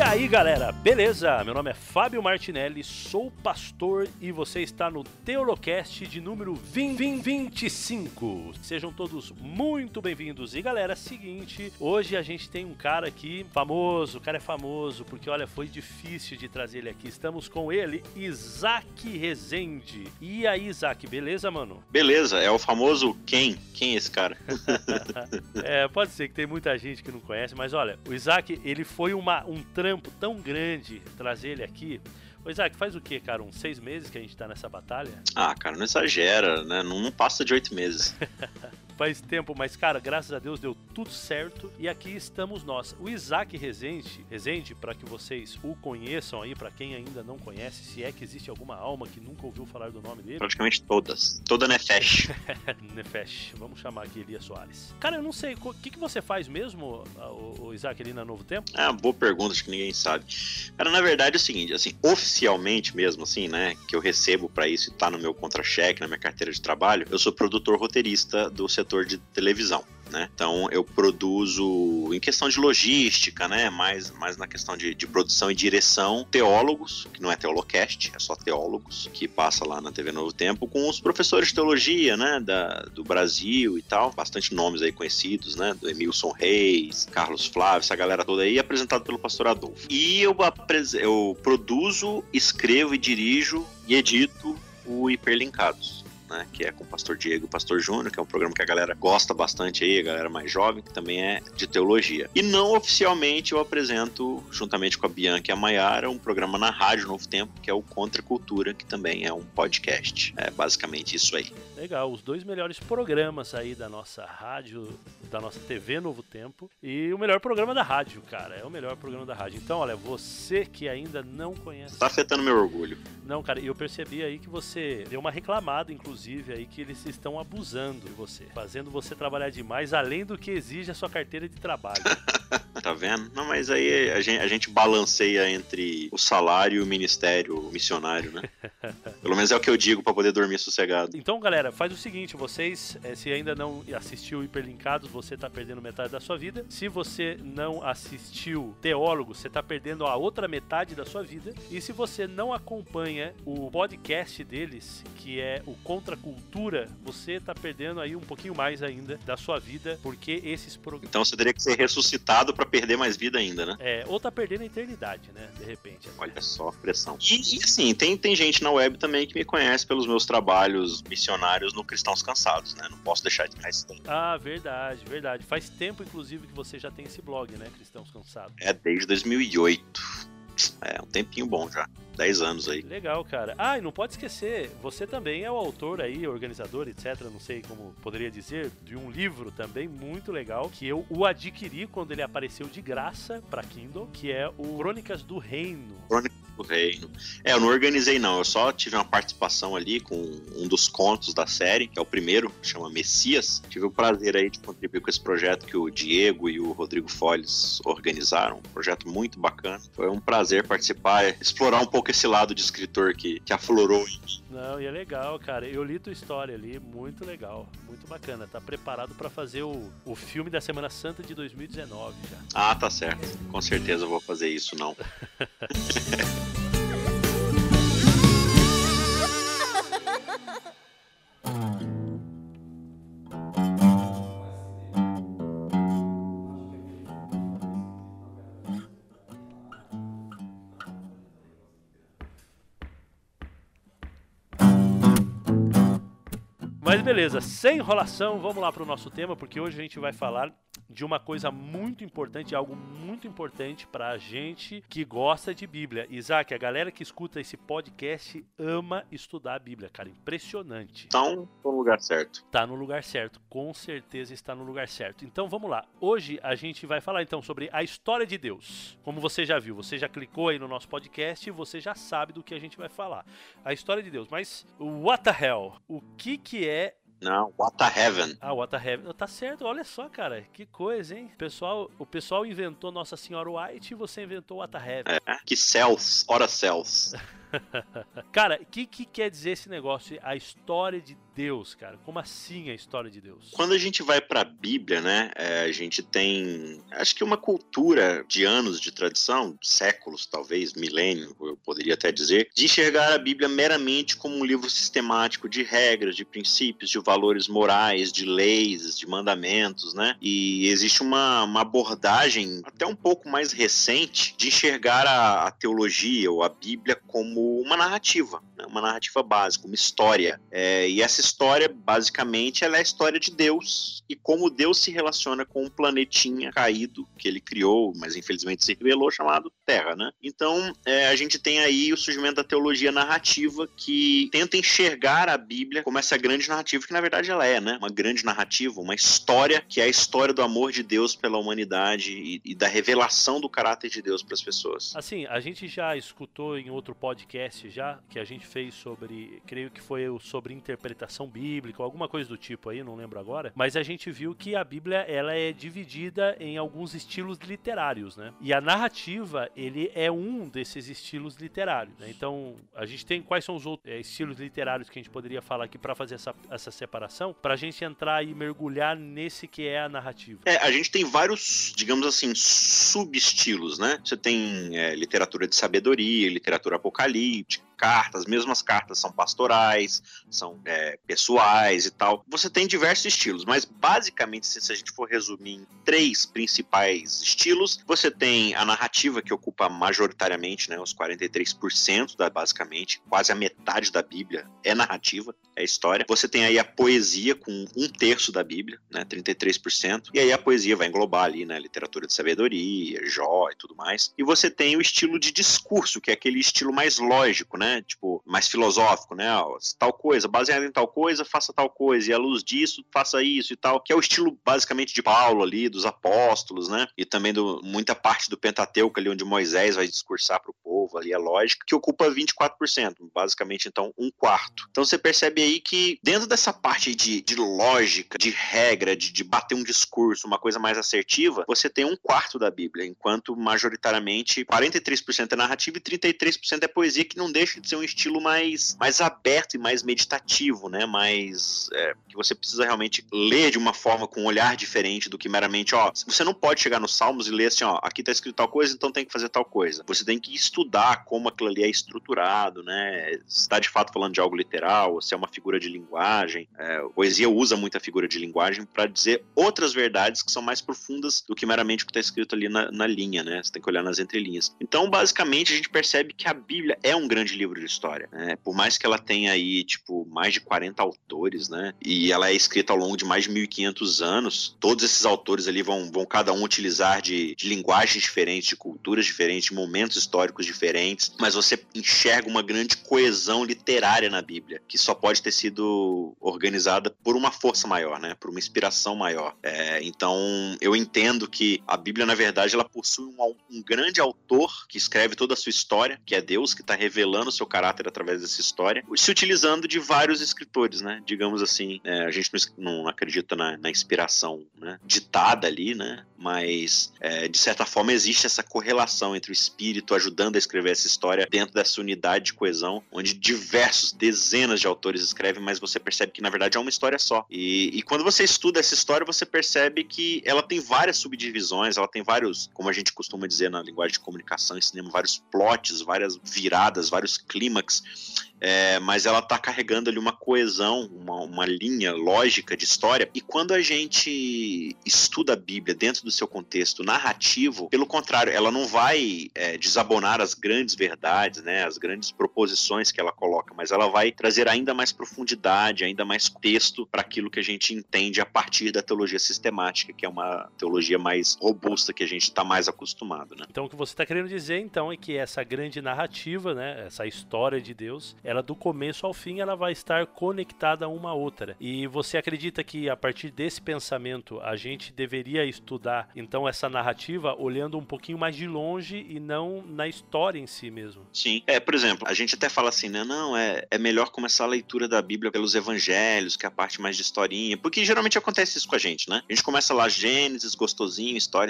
aí, galera, beleza? Meu nome é Fábio Martinelli, sou pastor e você está no Teolocast de número 25. Sejam todos muito bem-vindos. E galera, seguinte, hoje a gente tem um cara aqui famoso, o cara é famoso, porque olha, foi difícil de trazer ele aqui. Estamos com ele, Isaac Rezende. E aí, Isaac, beleza, mano? Beleza, é o famoso quem? Quem é esse cara? Pode ser que tem muita gente que não conhece, mas olha, o Isaac, ele foi um trampo tão grande trazer ele aqui. Ô Isaac, faz o quê, cara? Uns 6 meses que a gente tá nessa batalha? Ah, cara, não exagera, né? Não passa de 8 meses. Faz tempo, mas cara, graças a Deus deu tudo certo e aqui estamos nós. O Isaac Rezende, para que vocês o conheçam aí, para quem ainda não conhece, se é que existe alguma alma que nunca ouviu falar do nome dele. Praticamente todas. Toda Nefesh. Nefesh, vamos chamar aqui Elias Soares. Cara, eu não sei, o que você faz mesmo, o Isaac, ali na Novo Tempo? É uma boa pergunta, acho que ninguém sabe. Cara, na verdade é o seguinte, assim, oficialmente mesmo, assim, né, que eu recebo pra isso e tá no meu contra-cheque, na minha carteira de trabalho, eu sou produtor roteirista do setor de televisão, né? Então eu produzo em questão de logística, né? Mais na questão de produção e direção, teólogos, que não é Teolocast, é só teólogos, que passa lá na TV Novo Tempo, com os professores de teologia, né? Do Brasil e tal, bastante nomes aí conhecidos, né? Do Emilson Reis, Carlos Flávio, essa galera toda aí, apresentado pelo pastor Adolfo. E eu produzo, escrevo e dirijo e edito o Hiperlinkados, né, que é com o pastor Diego e o pastor Júnior, que é um programa que a galera gosta bastante aí, a galera mais jovem, que também é de teologia. E não oficialmente eu apresento, juntamente com a Bianca e a Maiara, um programa na Rádio Novo Tempo, que é o Contra Cultura, que também é um podcast. É basicamente isso aí. Legal, os 2 melhores programas aí da nossa rádio, da nossa TV Novo Tempo, e o melhor programa da rádio, cara, é o melhor programa da rádio. Então, olha, você que ainda não conhece... Tá afetando meu orgulho. Não, cara, eu percebi aí que você deu uma reclamada, inclusive, aí que eles estão abusando de você, fazendo você trabalhar demais, além do que exige a sua carteira de trabalho. Tá vendo? Não, mas aí a gente balanceia entre o salário e o ministério missionário, né? Pelo menos é o que eu digo pra poder dormir sossegado. Então, galera, faz o seguinte, vocês, se ainda não assistiu Hiperlinkados, você tá perdendo metade da sua vida. Se você não assistiu Teólogo, você tá perdendo a outra metade da sua vida. E se você não acompanha o podcast deles, que é o Contra Cultura, você tá perdendo aí um pouquinho mais ainda da sua vida, porque esses programas... Então você teria que ser ressuscitado pra perder mais vida ainda, né? Ou tá perdendo a eternidade, né? De repente. Olha só a pressão. E assim, tem gente na web também que me conhece pelos meus trabalhos missionários no Cristãos Cansados, né? Não posso deixar de mais tempo. Ah, verdade. Faz tempo, inclusive, que você já tem esse blog, né? Cristãos Cansados. Desde 2008. É um tempinho bom já. 10 anos aí. Legal, cara. E não pode esquecer, você também é o autor aí, organizador, etc, não sei como poderia dizer, de um livro também muito legal, que eu o adquiri quando ele apareceu de graça pra Kindle, que é o Crônicas do Reino. Crônicas do Reino. Eu não organizei não, eu só tive uma participação ali com um dos contos da série, que é o primeiro, chama Messias. Tive o prazer aí de contribuir com esse projeto que o Diego e o Rodrigo Folles organizaram, um projeto muito bacana. Foi um prazer participar, explorar um pouco esse lado de escritor que aflorou em mim. Não, e é legal, cara. Eu li tua história ali, muito legal, muito bacana. Tá preparado pra fazer o filme da Semana Santa de 2019 já. Ah, tá certo. Com certeza eu vou fazer isso, não. Mas beleza, sem enrolação, vamos lá para o nosso tema, porque hoje a gente vai falar de uma coisa muito importante, algo muito importante pra gente que gosta de Bíblia. Isaac, a galera que escuta esse podcast ama estudar a Bíblia, cara, impressionante. Então, tô no lugar certo. Tá no lugar certo, com certeza está no lugar certo. Então vamos lá, hoje a gente vai falar então sobre a história de Deus. Como você já viu, você já clicou aí no nosso podcast e você já sabe do que a gente vai falar. A história de Deus, mas what the hell? O que é... Não, What the Heaven. What the Heaven. Tá certo, olha só, cara. Que coisa, hein? O pessoal inventou Nossa Senhora White e você inventou What the Heaven. Que céus, ora céus. Cara, o que quer dizer esse negócio? A história de Deus, cara. Como assim a história de Deus? Quando a gente vai para a Bíblia, né, a gente tem, acho que uma cultura de anos de tradição, séculos talvez, milênio, eu poderia até dizer, de enxergar a Bíblia meramente como um livro sistemático de regras, de princípios, de valores morais, de leis, de mandamentos, né? E existe uma abordagem até um pouco mais recente de enxergar a teologia ou a Bíblia como uma narrativa, né? Uma narrativa básica, uma história. E essa história, basicamente, ela é a história de Deus e como Deus se relaciona com um planetinha caído que ele criou, mas infelizmente se revelou, chamado Terra, né? Então, a gente tem aí o surgimento da teologia narrativa que tenta enxergar a Bíblia como essa grande narrativa, que na verdade ela é, né? Uma grande narrativa, uma história que é a história do amor de Deus pela humanidade e da revelação do caráter de Deus para as pessoas. Assim, a gente já escutou em outro podcast já, que a gente fez sobre, creio que foi sobre interpretação bíblica, alguma coisa do tipo aí, não lembro agora, mas a gente viu que a Bíblia, ela é dividida em alguns estilos literários, né? E a narrativa, ele é um desses estilos literários, né? Então, a gente tem quais são os outros estilos literários que a gente poderia falar aqui para fazer essa separação, para a gente entrar e mergulhar nesse que é a narrativa. A gente tem vários, digamos assim, subestilos, né? Você tem literatura de sabedoria, literatura apocalíptica, cartas, mesmo as cartas são pastorais, são pessoais e tal. Você tem diversos estilos, mas basicamente, se a gente for resumir em 3 principais estilos, você tem a narrativa, que ocupa majoritariamente, né, os 43% basicamente, quase a metade da Bíblia é narrativa, é história. Você tem aí a poesia, com 1/3 da Bíblia, né, 33%, e aí a poesia vai englobar ali, né, literatura de sabedoria, Jó e tudo mais. E você tem o estilo de discurso, que é aquele estilo mais lógico, né, tipo, mais filosófico, né, tal coisa, baseado em tal coisa, faça tal coisa, e à luz disso, faça isso e tal, que é o estilo basicamente de Paulo ali, dos apóstolos, né, e também muita parte do Pentateuco ali, onde Moisés vai discursar para o povo ali, a lógica, que ocupa 24%, basicamente, então, 1/4. Então você percebe aí que dentro dessa parte de lógica, de regra, de bater um discurso, uma coisa mais assertiva, você tem 1/4 da Bíblia, enquanto majoritariamente 43% é narrativa e 33% é poesia, que não deixa de ser um estilo mais aberto e mais meditativo, né? Mais que você precisa realmente ler de uma forma com um olhar diferente do que meramente, você não pode chegar nos Salmos e ler assim, aqui tá escrito tal coisa, então tem que fazer tal coisa. Você tem que estudar como aquilo ali é estruturado, né? Se está de fato falando de algo literal, ou se é uma figura de linguagem. A poesia usa muita figura de linguagem para dizer outras verdades que são mais profundas do que meramente o que está escrito ali na linha, né? Você tem que olhar nas entrelinhas. Então, basicamente, a gente percebe que a Bíblia é um grande livro de história, né? Por mais que ela tenha aí, mais de 40 autores, né? E ela é escrita ao longo de mais de 1.500 anos, todos esses autores ali vão cada um utilizar de linguagens diferentes, de culturas diferentes, de momentos históricos diferentes, mas você enxerga uma grande coesão literária na Bíblia, que só pode ter sido organizada por uma força maior, né? Por uma inspiração maior. Então, eu entendo que a Bíblia, na verdade, ela possui um grande autor que escreve toda a sua história, que é Deus, que está revelando o seu caráter através dessa história, se utilizando de vários escritores, né? Digamos assim, a gente não acredita na inspiração, né, ditada ali, né? Mas, de certa forma, existe essa correlação entre o espírito ajudando a escrever essa história dentro dessa unidade de coesão, onde dezenas de autores escrevem, mas você percebe que, na verdade, é uma história só. E quando você estuda essa história, você percebe que ela tem várias subdivisões, ela tem vários, como a gente costuma dizer na linguagem de comunicação e cinema, vários plots, várias viradas, vários clímax, mas ela está carregando ali uma coesão, uma linha lógica de história. E quando a gente estuda a Bíblia dentro do seu contexto narrativo, pelo contrário, ela não vai desabonar as grandes verdades, né, as grandes proposições que ela coloca, mas ela vai trazer ainda mais profundidade, ainda mais texto para aquilo que a gente entende a partir da teologia sistemática, que é uma teologia mais robusta, que a gente está mais acostumado, né? Então, o que você está querendo dizer, então, é que essa grande narrativa, né, essa história de Deus, ela do começo ao fim ela vai estar conectada uma à outra. E você acredita que a partir desse pensamento a gente deveria estudar então essa narrativa olhando um pouquinho mais de longe e não na história em si mesmo? Sim. Por exemplo, a gente até fala assim, né? Não, é melhor começar a leitura da Bíblia pelos evangelhos, que é a parte mais de historinha, porque geralmente acontece isso com a gente, né? A gente começa lá Gênesis, gostosinho, história,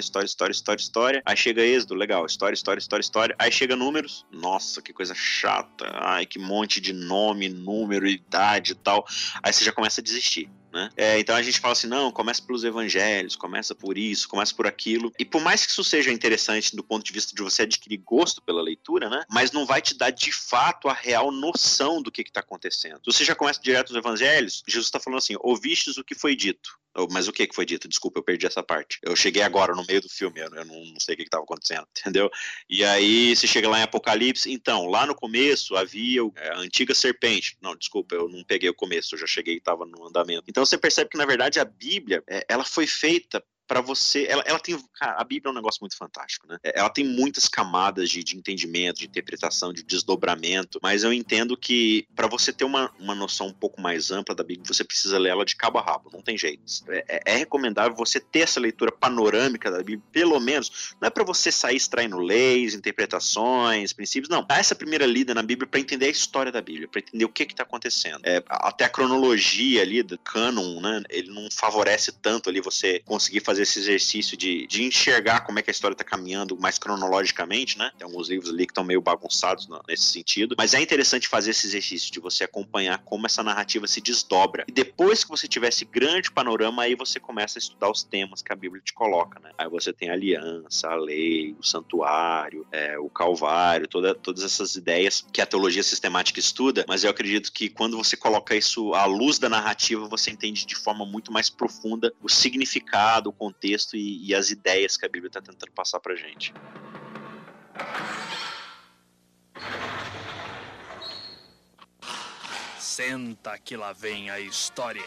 aí chega Êxodo, legal, história, aí chega Números, nossa, que coisa chata, ai, que monte de nome, número, idade e tal, aí você já começa a desistir. Né? Então a gente fala assim, não, começa pelos evangelhos, começa por isso, começa por aquilo, e por mais que isso seja interessante do ponto de vista de você adquirir gosto pela leitura, né? Mas não vai te dar de fato a real noção do que está acontecendo. Se você já começa direto nos evangelhos, Jesus está falando assim, ouvistes o que foi dito. Mas o que foi dito? Desculpa, eu perdi essa parte. Eu cheguei agora no meio do filme, eu não sei o que estava acontecendo, entendeu? E aí você chega lá em Apocalipse, então, lá no começo havia a antiga serpente. Não, desculpa, eu não peguei o começo, eu já cheguei e estava no andamento. Então você percebe que, na verdade, a Bíblia, ela foi feita para você, ela tem, cara, a Bíblia é um negócio muito fantástico, né? Ela tem muitas camadas de entendimento, de interpretação, de desdobramento, mas eu entendo que para você ter uma noção um pouco mais ampla da Bíblia, você precisa ler ela de cabo a rabo, não tem jeito. É recomendável você ter essa leitura panorâmica da Bíblia, pelo menos, não é para você sair extraindo leis, interpretações, princípios, não. Dá essa primeira lida na Bíblia para entender a história da Bíblia, para entender o que está acontecendo. Até a cronologia ali do cânon, né? Ele não favorece tanto ali você conseguir fazer esse exercício de enxergar como é que a história está caminhando mais cronologicamente, né? Tem alguns livros ali que estão meio bagunçados nesse sentido, mas é interessante fazer esse exercício de você acompanhar como essa narrativa se desdobra. E depois que você tiver esse grande panorama, aí você começa a estudar os temas que a Bíblia te coloca, né? Aí você tem a aliança, a lei, o santuário, o calvário, todas essas ideias que a teologia sistemática estuda, mas eu acredito que quando você coloca isso à luz da narrativa, você entende de forma muito mais profunda o significado, o contexto e as ideias que a Bíblia está tentando passar pra gente. Senta que lá vem a história.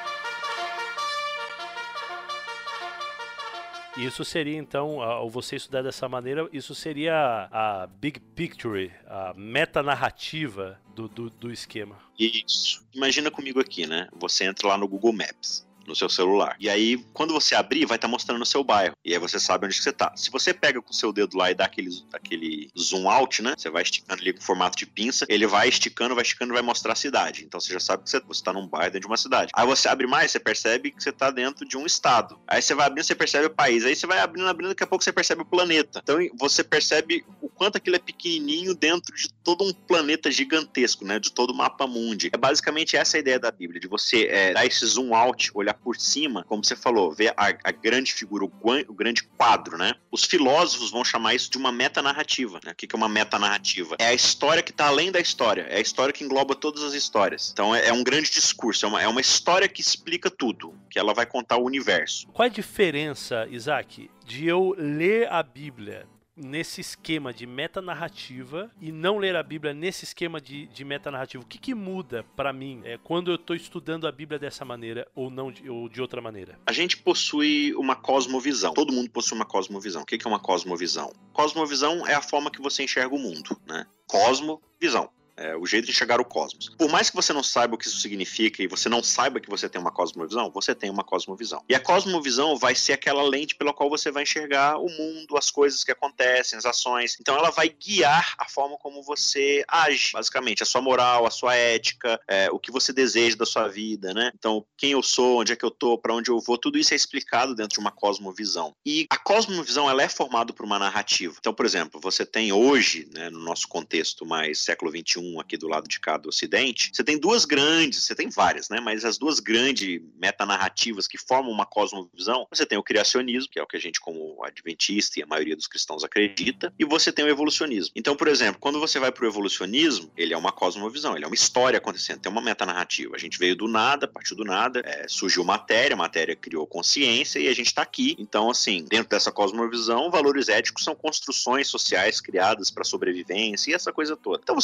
Isso seria, então, ao você estudar dessa maneira, isso seria a big picture, a metanarrativa do esquema. Isso. Imagina comigo aqui, né? Você entra lá no Google Maps, no seu celular. E aí, quando você abrir, vai estar mostrando o seu bairro. E aí você sabe onde que você tá. Se você pega com o seu dedo lá e dá aquele zoom out, né? Você vai esticando ali com formato de pinça, ele vai esticando e vai mostrar a cidade. Então você já sabe que você tá num bairro dentro de uma cidade. Aí você abre mais, você percebe que você tá dentro de um estado. Aí você vai abrindo, você percebe o país. Aí você vai abrindo, daqui a pouco você percebe o planeta. Então você percebe o quanto aquilo é pequenininho dentro de todo um planeta gigantesco, né? De todo o mapa mundi. É basicamente essa a ideia da Bíblia, de você dar esse zoom out, olhar por cima, como você falou, ver a grande figura, o grande quadro, né? Os filósofos vão chamar isso de uma metanarrativa, né? O que é uma metanarrativa? É a história que está além da história, é a história que engloba todas as histórias. Então é um grande discurso, é uma história que explica tudo, que ela vai contar o universo. Qual é a diferença, Isaac, de eu ler a Bíblia nesse esquema de metanarrativa e não ler a Bíblia nesse esquema de metanarrativa? O que muda para mim quando eu estou estudando a Bíblia dessa maneira ou não ou de outra maneira? A gente possui uma cosmovisão. Todo mundo possui uma cosmovisão. O que é uma cosmovisão? Cosmovisão é a forma que você enxerga o mundo, né? Cosmovisão. O jeito de enxergar o cosmos. Por mais que você não saiba o que isso significa e você não saiba que você tem uma cosmovisão, você tem uma cosmovisão. E a cosmovisão vai ser aquela lente pela qual você vai enxergar o mundo, as coisas que acontecem, as ações. Então ela vai guiar a forma como você age, basicamente, a sua moral, a sua ética, o que você deseja da sua vida, né? Então, quem eu sou, onde é que eu tô, para onde eu vou, tudo isso é explicado dentro de uma cosmovisão. E a cosmovisão, ela é formada por uma narrativa. Então, por exemplo, você tem hoje, né, no nosso contexto mais século XXI, aqui do lado de cá do Ocidente, você tem você tem várias, né? Mas as duas grandes metanarrativas que formam uma cosmovisão, você tem o criacionismo, que é o que a gente como adventista e a maioria dos cristãos acredita, e você tem o evolucionismo. Então, por exemplo, quando você vai para o evolucionismo, ele é uma cosmovisão, ele é uma história acontecendo, tem uma metanarrativa. A gente veio do nada, partiu do nada, surgiu matéria, a matéria criou consciência e a gente está aqui. Então, assim, dentro dessa cosmovisão, valores éticos são construções sociais criadas para sobrevivência e essa coisa toda. Então você não presta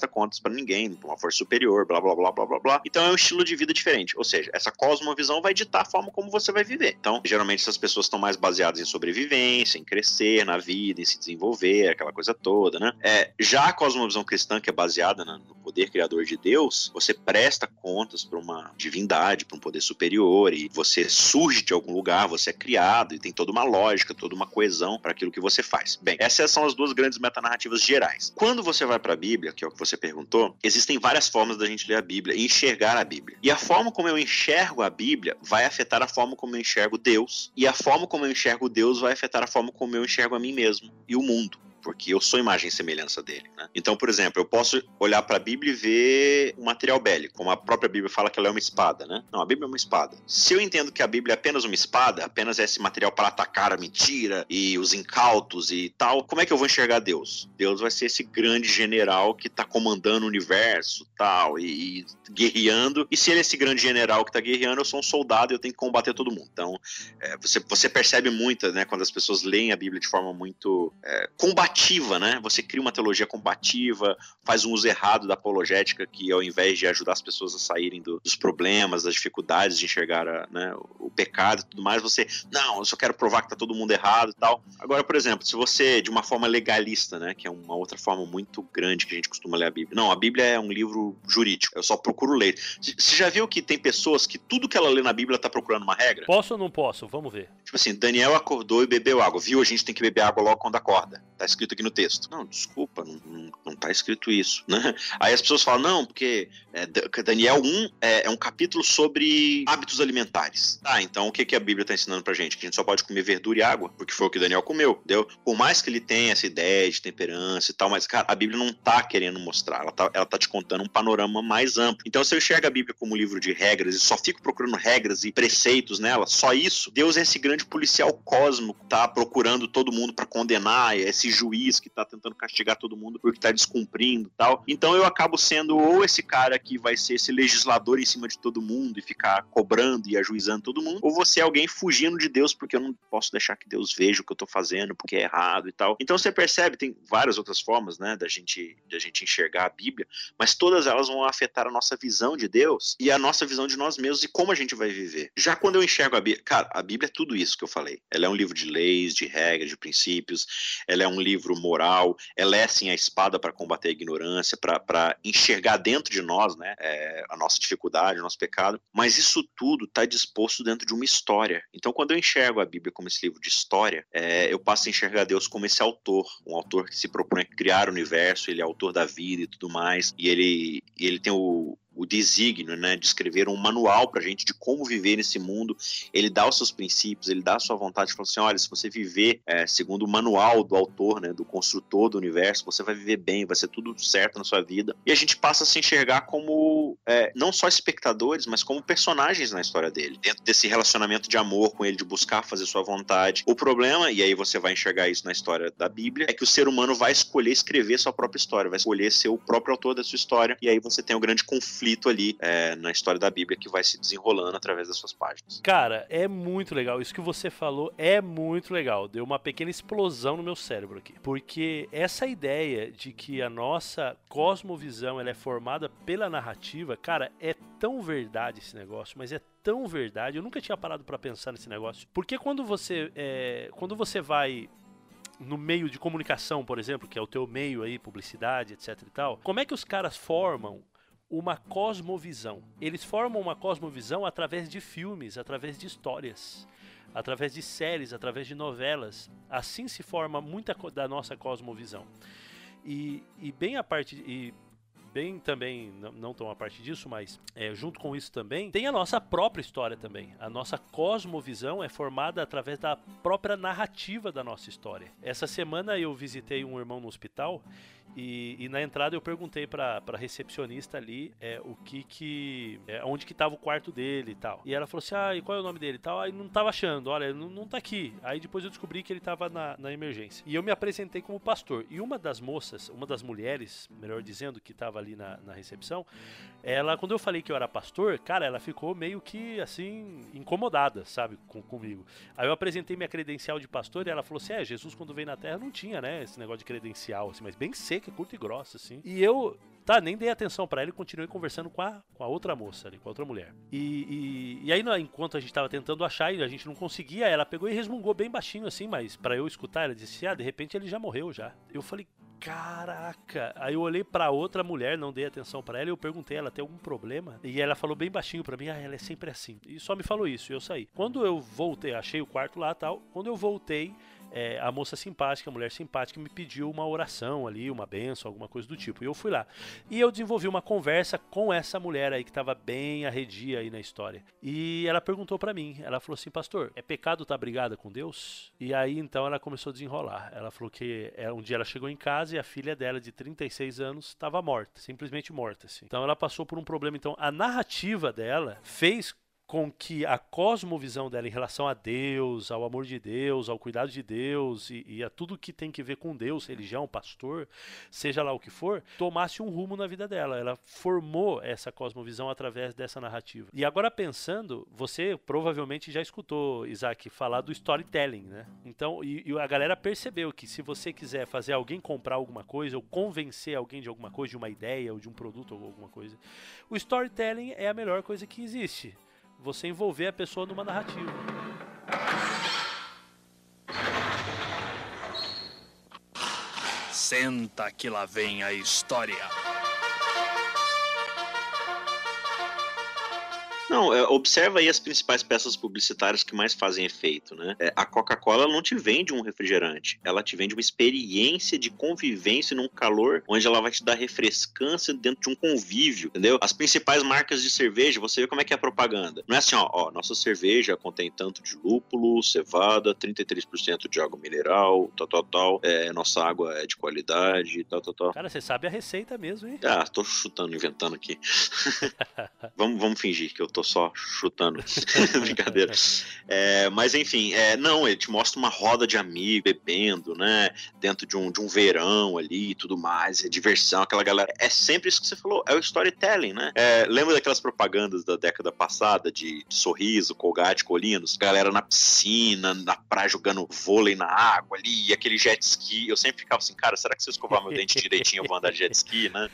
contas pra ninguém, pra uma força superior, blá, blá, blá, blá, blá, blá. Então é um estilo de vida diferente. Ou seja, essa cosmovisão vai ditar a forma como você vai viver. Então, geralmente essas pessoas estão mais baseadas em sobrevivência, em crescer na vida, em se desenvolver, aquela coisa toda, né? Já a cosmovisão cristã, que é baseada no poder criador de Deus, você presta contas para uma divindade, para um poder superior, e você surge de algum lugar, você é criado, e tem toda uma lógica, toda uma coesão para aquilo que você faz. Bem, essas são as duas grandes metanarrativas gerais. Quando você vai para a Bíblia, que é o que você perguntou, existem várias formas da gente ler a Bíblia e enxergar a Bíblia. E a forma como eu enxergo a Bíblia vai afetar a forma como eu enxergo Deus, e a forma como eu enxergo Deus vai afetar a forma como eu enxergo a mim mesmo e o mundo. Porque eu sou imagem e semelhança dele, né? Então, por exemplo, eu posso olhar para a Bíblia e ver um material bélico, como a própria Bíblia fala que ela é uma espada, né? Não, a Bíblia é uma espada. Se eu entendo que a Bíblia é apenas uma espada, apenas esse material para atacar a mentira e os incautos e tal, como é que eu vou enxergar Deus? Deus vai ser esse grande general que tá comandando o universo, tal, e guerreando. E se ele é esse grande general que tá guerreando, eu sou um soldado e eu tenho que combater todo mundo. Então, você percebe muito, né, quando as pessoas leem a Bíblia de forma muito combativa, né? Você cria uma teologia combativa, faz um uso errado da apologética, que ao invés de ajudar as pessoas a saírem dos problemas, das dificuldades de enxergar o pecado e tudo mais, não, eu só quero provar que tá todo mundo errado e tal. Agora, por exemplo, se você, de uma forma legalista, né, que é uma outra forma muito grande que a gente costuma ler a Bíblia. Não, a Bíblia é um livro jurídico, eu só procuro ler. Você já viu que tem pessoas que tudo que ela lê na Bíblia tá procurando uma regra? Posso ou não posso? Vamos ver. Tipo assim, Daniel acordou e bebeu água. Viu? A gente tem que beber água logo quando acorda. Tá escrito aqui no texto. Não, desculpa, não tá escrito isso, né? Aí as pessoas falam, não, porque Daniel 1 é um capítulo sobre hábitos alimentares. Tá, então o que a Bíblia tá ensinando pra gente? Que a gente só pode comer verdura e água, porque foi o que Daniel comeu, entendeu? Por mais que ele tenha essa ideia de temperança e tal, mas, cara, a Bíblia não tá querendo mostrar, ela tá te contando um panorama mais amplo. Então, se eu enxergo a Bíblia como um livro de regras e só fico procurando regras e preceitos nela, só isso, Deus é esse grande policial cósmico que tá procurando todo mundo pra condenar, é esse juiz que tá tentando castigar todo mundo porque tá descumprindo e tal. Então eu acabo sendo ou esse cara que vai ser esse legislador em cima de todo mundo e ficar cobrando e ajuizando todo mundo, ou você é alguém fugindo de Deus porque eu não posso deixar que Deus veja o que eu tô fazendo porque é errado e tal. Então você percebe, tem várias outras formas, né, da gente enxergar a Bíblia, mas todas elas vão afetar a nossa visão de Deus e a nossa visão de nós mesmos e como a gente vai viver. Já quando eu enxergo a Bíblia, cara, a Bíblia é tudo isso que eu falei. Ela é um livro de leis, de regras, de princípios, ela é um livro moral, ela é sim a espada para combater a ignorância, para enxergar dentro de nós, né, a nossa dificuldade, o nosso pecado, mas isso tudo está disposto dentro de uma história. Então quando eu enxergo a Bíblia como esse livro de história, eu passo a enxergar Deus como esse autor, um autor que se propõe a criar o universo, ele é autor da vida e tudo mais, e ele tem o desígnio, né, de escrever um manual pra gente de como viver nesse mundo. Ele dá os seus princípios, ele dá a sua vontade, fala assim, olha, se você viver segundo o manual do autor, né, do construtor do universo, você vai viver bem, vai ser tudo certo na sua vida. E a gente passa a se enxergar como não só espectadores, mas como personagens na história dele, dentro desse relacionamento de amor com ele, de buscar fazer sua vontade. O problema, e aí você vai enxergar isso na história da Bíblia, é que o ser humano vai escolher escrever sua própria história, vai escolher ser o próprio autor da sua história, e aí você tem um grande conflito ali na história da Bíblia que vai se desenrolando através das suas páginas. Cara, é muito legal. Isso que você falou é muito legal. Deu uma pequena explosão no meu cérebro aqui. Porque essa ideia de que a nossa cosmovisão ela é formada pela narrativa, cara, é tão verdade esse negócio, mas é tão verdade. Eu nunca tinha parado pra pensar nesse negócio. Porque quando você vai no meio de comunicação, por exemplo, que é o teu meio aí, publicidade, etc e tal, como é que os caras formam uma cosmovisão? Eles formam uma cosmovisão através de filmes, através de histórias, através de séries, através de novelas. Assim se forma muita da nossa cosmovisão. E bem também, não tão a parte disso, mas junto com isso também, tem a nossa própria história também. A nossa cosmovisão é formada através da própria narrativa da nossa história. Essa semana eu visitei um irmão no hospital e na entrada eu perguntei pra recepcionista ali onde que tava o quarto dele e tal. E ela falou assim, e qual é o nome dele e tal? Aí não tava achando, olha, não tá aqui. Aí depois eu descobri que ele tava na emergência. E eu me apresentei como pastor. E uma das mulheres, melhor dizendo, que tava ali na recepção, ela, quando eu falei que eu era pastor, cara, ela ficou meio que, assim, incomodada, sabe, comigo. Aí eu apresentei minha credencial de pastor e ela falou assim, Jesus quando veio na Terra não tinha, né, esse negócio de credencial, assim, mas bem seca, curta e grossa, assim. E eu escutar, nem dei atenção pra ela e continuei conversando com a outra moça ali, com a outra mulher. E aí, enquanto a gente tava tentando achar e a gente não conseguia, ela pegou e resmungou bem baixinho assim, mas pra eu escutar, ela disse, de repente ele já morreu já. Eu falei, caraca! Aí eu olhei pra outra mulher, não dei atenção pra ela e eu perguntei, ela tem algum problema? E ela falou bem baixinho pra mim, ela é sempre assim. E só me falou isso, e eu saí. Quando eu voltei, achei o quarto lá e tal, quando eu voltei, a moça simpática, a mulher simpática me pediu uma oração ali, uma bênção, alguma coisa do tipo. E eu fui lá. E eu desenvolvi uma conversa com essa mulher aí que tava bem arredia aí na história. E ela perguntou pra mim, ela falou assim, pastor, é pecado estar brigada com Deus? E aí então ela começou a desenrolar. Ela falou que um dia ela chegou em casa e a filha dela de 36 anos estava morta, simplesmente morta, assim. Então ela passou por um problema. Então a narrativa dela fez com que a cosmovisão dela em relação a Deus, ao amor de Deus, ao cuidado de Deus e a tudo que tem que ver com Deus, religião, pastor, seja lá o que for, tomasse um rumo na vida dela. Ela formou essa cosmovisão através dessa narrativa. E agora pensando, você provavelmente já escutou, Isaac, falar do storytelling, né? Então, e a galera percebeu que se você quiser fazer alguém comprar alguma coisa ou convencer alguém de alguma coisa, de uma ideia ou de um produto ou alguma coisa, o storytelling é a melhor coisa que existe. Você envolver a pessoa numa narrativa. Senta que lá vem a história. Não, observa aí as principais peças publicitárias que mais fazem efeito, né? A Coca-Cola não te vende um refrigerante, ela te vende uma experiência de convivência num calor onde ela vai te dar refrescância dentro de um convívio, entendeu? As principais marcas de cerveja, você vê como é que é a propaganda. Não é assim, ó, nossa cerveja contém tanto de lúpulo, cevada, 33% de água mineral, tal, nossa água é de qualidade, tal. Cara, você sabe a receita mesmo, hein? Ah, tô chutando, inventando aqui. Vamos fingir que eu tô só chutando. Brincadeira. Mas enfim, não, ele te mostra uma roda de amigos bebendo, né? Dentro de um verão ali e tudo mais, diversão, aquela galera. É sempre isso que você falou, é o storytelling, né? Lembra daquelas propagandas da década passada de Sorriso, Colgate, Colinos? Galera na piscina, na praia jogando vôlei na água ali, e aquele jet ski. Eu sempre ficava assim, cara, será que se eu escovar meu dente direitinho eu vou andar de jet ski, né?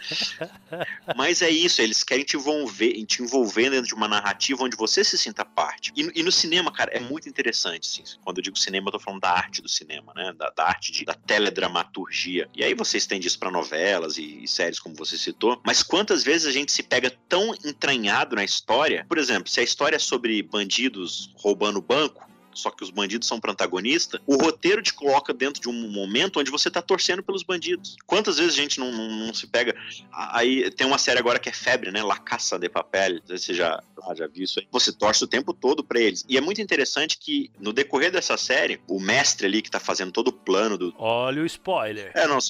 Mas é isso, eles querem te envolver dentro de uma narrativa onde você se sinta parte. E no cinema, cara, é muito interessante, assim. Quando eu digo cinema, eu tô falando da arte do cinema, né? Da arte da teledramaturgia. E aí você estende isso pra novelas e séries, como você citou. Mas quantas vezes a gente se pega tão entranhado na história? Por exemplo, se a história é sobre bandidos roubando banco, só que os bandidos são protagonistas, o roteiro te coloca dentro de um momento onde você tá torcendo pelos bandidos. Quantas vezes a gente não se pega... Aí tem uma série agora que é febre, né? La Casa de Papel. Não sei se você já viu isso aí. Você torce o tempo todo pra eles. E é muito interessante que, no decorrer dessa série, o mestre ali que tá fazendo todo o plano do... Olha o spoiler.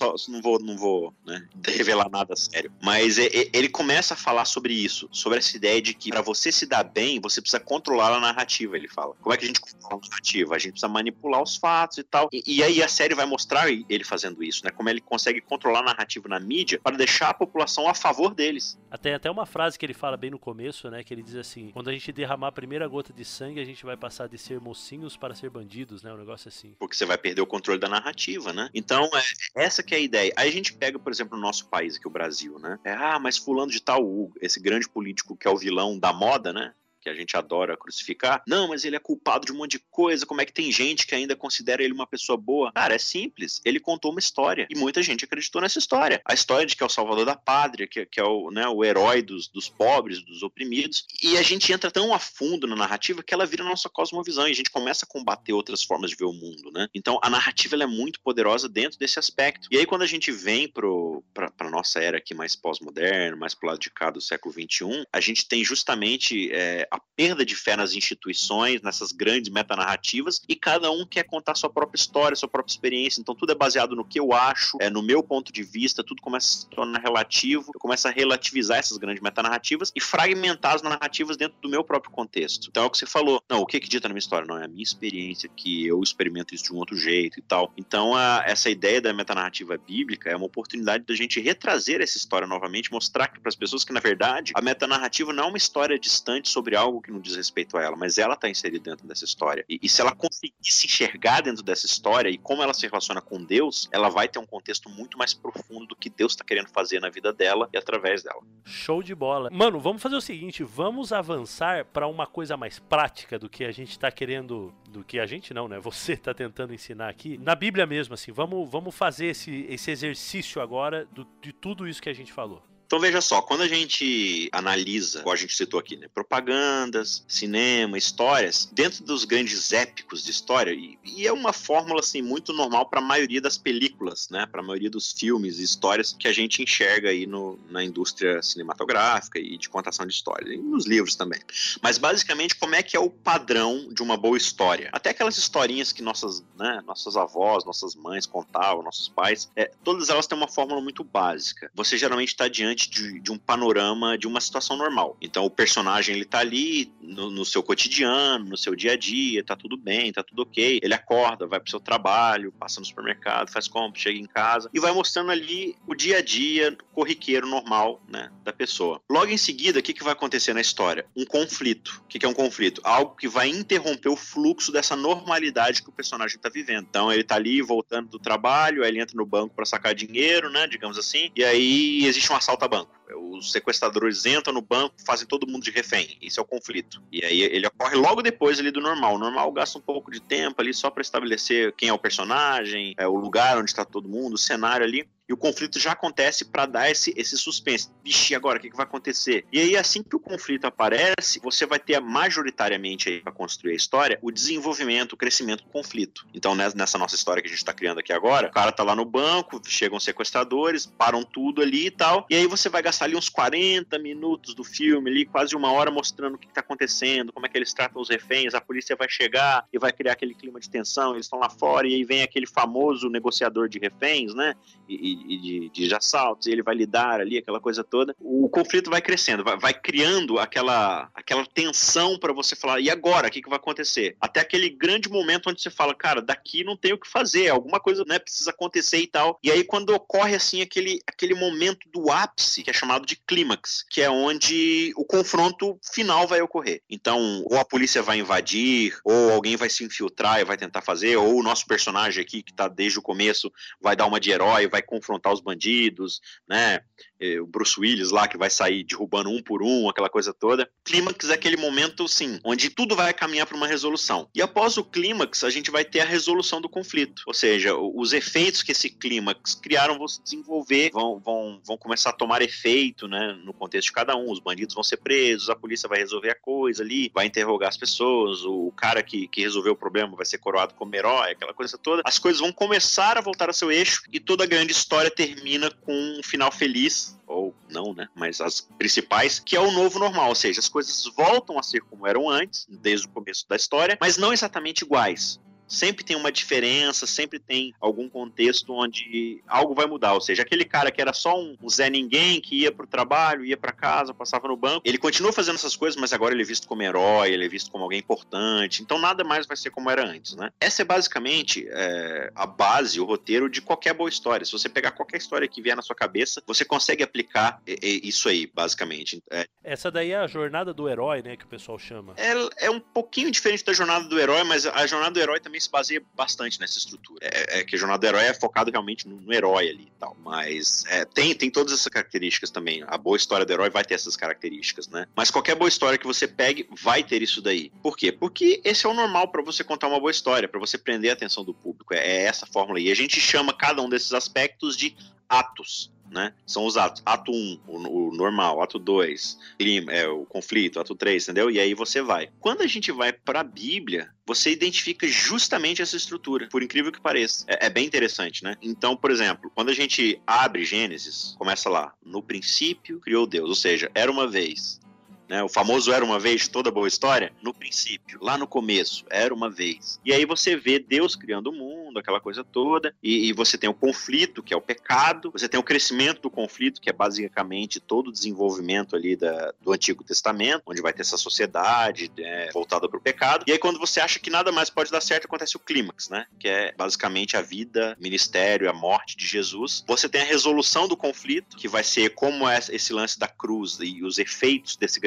Não vou né, revelar nada sério. Mas ele começa a falar sobre isso, sobre essa ideia de que pra você se dar bem, você precisa controlar a narrativa, ele fala. Como é que a gente controla a narrativa? A gente precisa manipular os fatos e tal. E aí a série vai mostrar ele fazendo isso, né? Como ele consegue controlar a narrativa na mídia para deixar a população a favor deles. Até uma frase que ele fala bem no começo, né? Que ele diz assim, quando a gente derramar a primeira gota de sangue, a gente vai passar de ser mocinhos para ser bandidos, né? Um negócio assim. Porque você vai perder o controle da narrativa, né? Então, essa que é a ideia. Aí a gente pega, por exemplo, o nosso país aqui, o Brasil, né? Mas fulano de tal, esse grande político que é o vilão da moda, né? Que a gente adora crucificar. Não, mas ele é culpado de um monte de coisa. Como é que tem gente que ainda considera ele uma pessoa boa? Cara, é simples. Ele contou uma história. E muita gente acreditou nessa história. A história de que é o salvador da pátria, que é o herói dos pobres, dos oprimidos. E a gente entra tão a fundo na narrativa que ela vira a nossa cosmovisão. E a gente começa a combater outras formas de ver o mundo, né? Então, a narrativa ela é muito poderosa dentro desse aspecto. E aí, quando a gente vem pra nossa era aqui mais pós-moderna, mais pro lado de cá do século XXI, a gente tem justamente a perda de fé nas instituições, nessas grandes metanarrativas, e cada um quer contar sua própria história, sua própria experiência. Então tudo é baseado no que eu acho, no meu ponto de vista, tudo começa a se tornar relativo, eu começo a relativizar essas grandes metanarrativas e fragmentar as narrativas dentro do meu próprio contexto. Então é o que você falou, não, o que dita na minha história? Não, é a minha experiência, que eu experimento isso de um outro jeito e tal. Então essa ideia da metanarrativa bíblica é uma oportunidade da gente retrazer essa história novamente, mostrar para as pessoas que, na verdade, a metanarrativa não é uma história distante sobre algo algo que não diz respeito a ela, mas ela está inserida dentro dessa história. E se ela conseguir se enxergar dentro dessa história e como ela se relaciona com Deus, ela vai ter um contexto muito mais profundo do que Deus está querendo fazer na vida dela e através dela. Show de bola. Mano, vamos fazer o seguinte, vamos avançar para uma coisa mais prática do que a gente tá querendo, do que a gente não, né? Você tá tentando ensinar aqui. Na Bíblia mesmo, assim, vamos fazer esse exercício agora de tudo isso que a gente falou. Então veja só, quando a gente analisa, como a gente citou aqui, né, propagandas, cinema, histórias, dentro dos grandes épicos de história, e é uma fórmula assim, muito normal para a maioria das películas, né, para a maioria dos filmes e histórias que a gente enxerga aí na indústria cinematográfica e de contação de histórias, e nos livros também. Mas basicamente, como é que é o padrão de uma boa história? Até aquelas historinhas que nossas avós, nossas mães contavam, nossos pais, todas elas têm uma fórmula muito básica. Você geralmente está diante de um panorama de uma situação normal. Então o personagem ele tá ali no seu cotidiano, no seu dia a dia, tá tudo bem, tá tudo ok. Ele acorda, vai pro seu trabalho, passa no supermercado, faz compra, chega em casa e vai mostrando ali o dia a dia corriqueiro normal, né, da pessoa. Logo em seguida, o que vai acontecer na história? Um conflito. O que é um conflito? Algo que vai interromper o fluxo dessa normalidade que o personagem tá vivendo. Então ele tá ali voltando do trabalho, aí ele entra no banco para sacar dinheiro, né, digamos assim, e aí existe um assalto a banco. Os sequestradores entram no banco, fazem todo mundo de refém. Isso é o conflito. E aí ele ocorre logo depois ali do normal. O normal gasta um pouco de tempo ali só para estabelecer quem é o personagem, o lugar onde está todo mundo, o cenário ali. E o conflito já acontece para dar esse suspense. Vixe, agora o que vai acontecer? E aí, assim que o conflito aparece, você vai ter majoritariamente aí para construir a história o desenvolvimento, o crescimento do conflito. Então, nessa nossa história que a gente está criando aqui agora, o cara tá lá no banco, chegam sequestradores, param tudo ali e tal. E aí você vai gastar ali uns 40 minutos do filme ali, quase uma hora mostrando o que tá acontecendo, como é que eles tratam os reféns, a polícia vai chegar e vai criar aquele clima de tensão, eles estão lá fora e aí vem aquele famoso negociador de reféns, né? E de assaltos, e ele vai lidar ali, aquela coisa toda. O conflito vai crescendo, vai criando aquela tensão para você falar, e agora? O que vai acontecer? Até aquele grande momento onde você fala, cara, daqui não tem o que fazer, alguma coisa, né, precisa acontecer e tal. E aí quando ocorre assim aquele momento do ápice, que é chamado de clímax, que é onde o confronto final vai ocorrer. Então, ou a polícia vai invadir, ou alguém vai se infiltrar e vai tentar fazer, ou o nosso personagem aqui, que tá desde o começo, vai dar uma de herói, vai confrontar os bandidos, né? O Bruce Willis lá que vai sair derrubando um por um, aquela coisa toda. Clímax é aquele momento, sim, onde tudo vai caminhar para uma resolução. E após o clímax, a gente vai ter a resolução do conflito. Ou seja, os efeitos que esse clímax criaram vão se desenvolver, vão começar a tomar efeito, né, no contexto de cada um. Os bandidos vão ser presos, a polícia vai resolver a coisa ali, vai interrogar as pessoas, o cara que resolveu o problema vai ser coroado como herói, aquela coisa toda. As coisas vão começar a voltar ao seu eixo e toda a grande história termina com um final feliz, ou não, né? Mas as principais, que é o novo normal, ou seja, as coisas voltam a ser como eram antes, desde o começo da história, mas não exatamente iguais. Sempre tem uma diferença, sempre tem algum contexto onde algo vai mudar, ou seja, aquele cara que era só um Zé Ninguém, que ia pro trabalho, ia pra casa, passava no banco, ele continua fazendo essas coisas, mas agora ele é visto como herói, ele é visto como alguém importante, então nada mais vai ser como era antes, né? Essa é basicamente a base, o roteiro de qualquer boa história. Se você pegar qualquer história que vier na sua cabeça, você consegue aplicar isso aí, basicamente. Essa daí é a jornada do herói, né, que o pessoal chama. É um pouquinho diferente da jornada do herói, mas a jornada do herói também se baseia bastante nessa estrutura. Que a jornada do herói é focado realmente no herói ali e tal. Mas tem todas essas características também. A boa história do herói vai ter essas características, né? Mas qualquer boa história que você pegue vai ter isso daí. Por quê? Porque esse é o normal para você contar uma boa história, para você prender a atenção do público. É essa fórmula aí. E a gente chama cada um desses aspectos de atos. Né? São os atos. Ato 1, o normal. Ato 2, o conflito. Ato 3, entendeu? E aí você vai. Quando a gente vai para a Bíblia, você identifica justamente essa estrutura, por incrível que pareça. É bem interessante, né? Então, por exemplo, quando a gente abre Gênesis, começa lá, no princípio criou Deus, ou seja, era uma vez. Né, o famoso era uma vez, toda boa história, no princípio, lá no começo, era uma vez. E aí você vê Deus criando o mundo, aquela coisa toda, e você tem o conflito, que é o pecado, você tem o crescimento do conflito, que é basicamente todo o desenvolvimento ali do Antigo Testamento, onde vai ter essa sociedade voltada para o pecado. E aí quando você acha que nada mais pode dar certo, acontece o clímax, né, que é basicamente a vida, ministério, a morte de Jesus. Você tem a resolução do conflito, que vai ser como é esse lance da cruz e os efeitos desse grande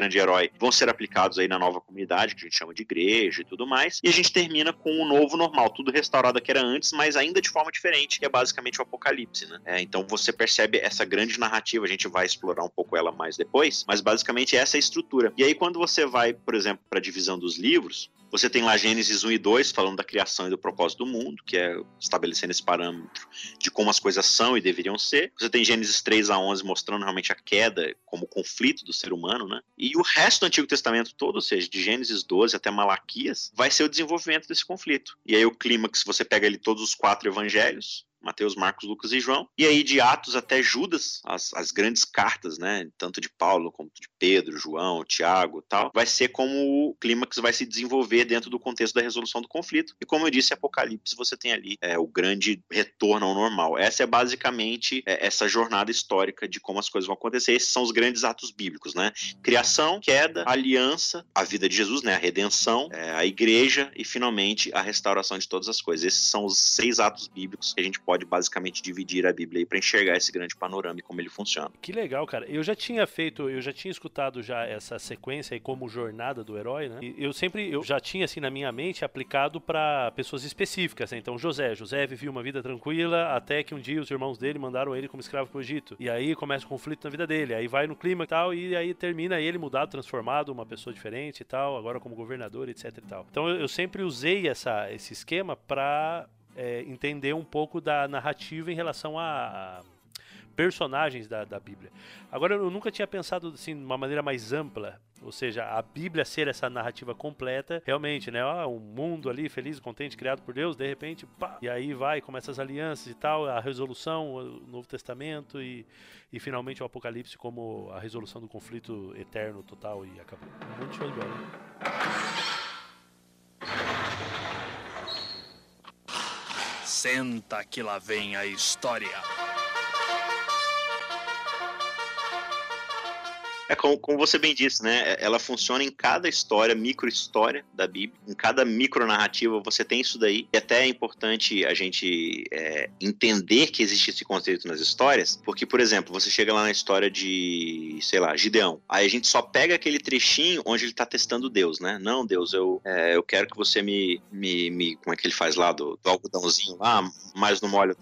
grande herói, vão ser aplicados aí na nova comunidade, que a gente chama de igreja e tudo mais. E a gente termina com o novo normal, tudo restaurado que era antes, mas ainda de forma diferente, que é basicamente o Apocalipse, né? Então você percebe essa grande narrativa, a gente vai explorar um pouco ela mais depois, mas basicamente essa é a estrutura. E aí quando você vai, por exemplo, para a divisão dos livros, você tem lá Gênesis 1 e 2, falando da criação e do propósito do mundo, que é estabelecendo esse parâmetro de como as coisas são e deveriam ser. Você tem Gênesis 3 a 11, mostrando realmente a queda como conflito do ser humano, né? E o resto do Antigo Testamento todo, ou seja, de Gênesis 12 até Malaquias, vai ser o desenvolvimento desse conflito. E aí o clímax, você pega ali todos os 4 evangelhos, Mateus, Marcos, Lucas e João. E aí de Atos até Judas, as grandes cartas, né, tanto de Paulo como de Pedro, João, Tiago e tal, vai ser como o clímax vai se desenvolver dentro do contexto da resolução do conflito. E como eu disse, Apocalipse, você tem ali o grande retorno ao normal. Essa é basicamente essa jornada histórica de como as coisas vão acontecer. Esses são os grandes atos bíblicos, né? Criação, queda, aliança, a vida de Jesus, né, a redenção, a igreja e finalmente a restauração de todas as coisas. Esses são os 6 atos bíblicos que a gente pode basicamente dividir a Bíblia aí para enxergar esse grande panorama e como ele funciona. Que legal, cara. Eu já tinha escutado já essa sequência aí como jornada do herói, né? E eu já tinha assim na minha mente aplicado para pessoas específicas, né? Então José vivia uma vida tranquila até que um dia os irmãos dele mandaram ele como escravo pro Egito. E aí começa o conflito na vida dele, aí vai no clima e tal, e aí termina ele mudado, transformado, uma pessoa diferente e tal, agora como governador, etc e tal. Então eu sempre usei esse esquema para entender um pouco da narrativa em relação a personagens da Bíblia. Agora, eu nunca tinha pensado assim, de uma maneira mais ampla, ou seja, a Bíblia ser essa narrativa completa, realmente, né? Um mundo ali feliz, contente, criado por Deus, de repente, pá, e aí começa as alianças e tal, a resolução, o Novo Testamento e finalmente o Apocalipse como a resolução do conflito eterno, total e acabou. Muito show de bola, né? Senta que lá vem a história. Como você bem disse, né? Ela funciona em cada história, micro-história da Bíblia. Em cada micro-narrativa você tem isso daí. E até é importante a gente entender que existe esse conceito nas histórias, porque, por exemplo, você chega lá na história de, sei lá, Gideão. Aí a gente só pega aquele trechinho onde ele tá testando Deus, né? Não, Deus, eu quero que você me como é que ele faz lá, do algodãozinho lá, mas não molha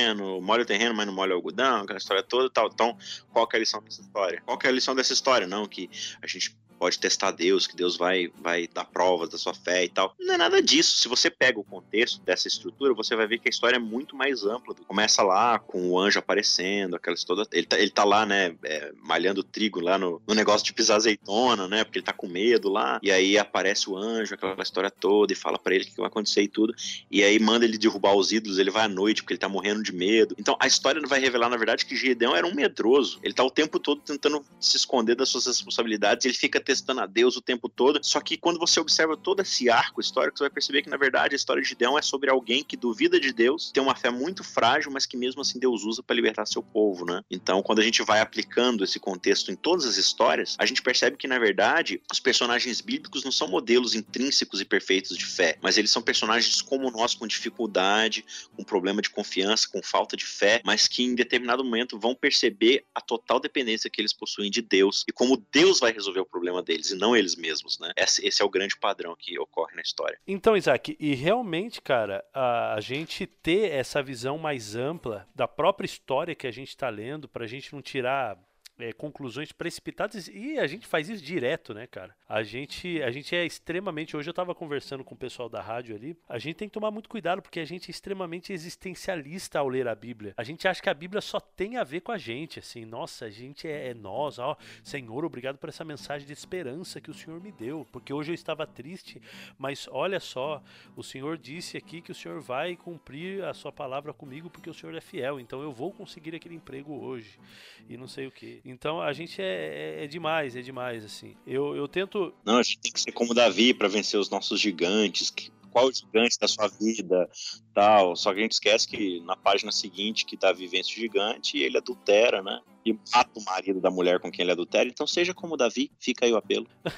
o terreno, mas não molha o algodão, aquela história toda e tal. Então, qual que é a lição dessa história? Qual que é a lição dessa história? Não, que a gente pode testar Deus, que Deus vai dar provas da sua fé e tal. Não é nada disso. Se você pega o contexto dessa estrutura, você vai ver que a história é muito mais ampla. Começa lá com o anjo aparecendo, aquelas toda. Ele tá lá, né, malhando trigo lá no negócio de pisar azeitona, né, porque ele tá com medo lá. E aí aparece o anjo, aquela história toda, e fala pra ele o que vai acontecer e tudo. E aí manda ele derrubar os ídolos, ele vai à noite, porque ele tá morrendo de medo. Então a história vai revelar, na verdade, que Gideão era um medroso. Ele tá o tempo todo tentando se esconder das suas responsabilidades, ele fica testando a Deus o tempo todo, só que quando você observa todo esse arco histórico, você vai perceber que na verdade a história de Gideão é sobre alguém que duvida de Deus, tem uma fé muito frágil, mas que mesmo assim Deus usa para libertar seu povo, né? Então quando a gente vai aplicando esse contexto em todas as histórias, a gente percebe que na verdade os personagens bíblicos não são modelos intrínsecos e perfeitos de fé, mas eles são personagens como nós, com dificuldade, com problema de confiança, com falta de fé, mas que em determinado momento vão perceber a total dependência que eles possuem de Deus e como Deus vai resolver o problema deles e não eles mesmos, né? Esse é o grande padrão que ocorre na história. Então, Isaac, e realmente, cara, a gente ter essa visão mais ampla da própria história que a gente está lendo, pra gente não tirar conclusões precipitadas, e a gente faz isso direto, né, cara? A gente é extremamente... Hoje eu tava conversando com o pessoal da rádio ali, a gente tem que tomar muito cuidado, porque a gente é extremamente existencialista ao ler a Bíblia. A gente acha que a Bíblia só tem a ver com a gente, assim, nossa, a gente é nós, ó, Senhor, obrigado por essa mensagem de esperança que o Senhor me deu, porque hoje eu estava triste, mas olha só, o Senhor disse aqui que o Senhor vai cumprir a sua palavra comigo, porque o Senhor é fiel, então eu vou conseguir aquele emprego hoje, e não sei o que. Então a gente é demais, assim. Eu tento... Não, a gente tem que ser como Davi para vencer os nossos gigantes. Qual o gigante da sua vida, tal. Só que a gente esquece que na página seguinte que Davi vence o gigante e ele adultera, né? E mata o marido da mulher com quem ele adultera. Então seja como Davi, fica aí o apelo.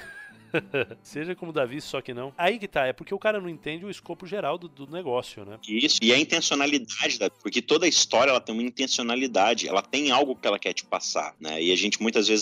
Seja como Davi, só que não. Aí que tá, é porque o cara não entende o escopo geral do negócio, né? Isso, e a intencionalidade, porque toda a história ela tem uma intencionalidade, ela tem algo que ela quer te passar, né? E a gente muitas vezes,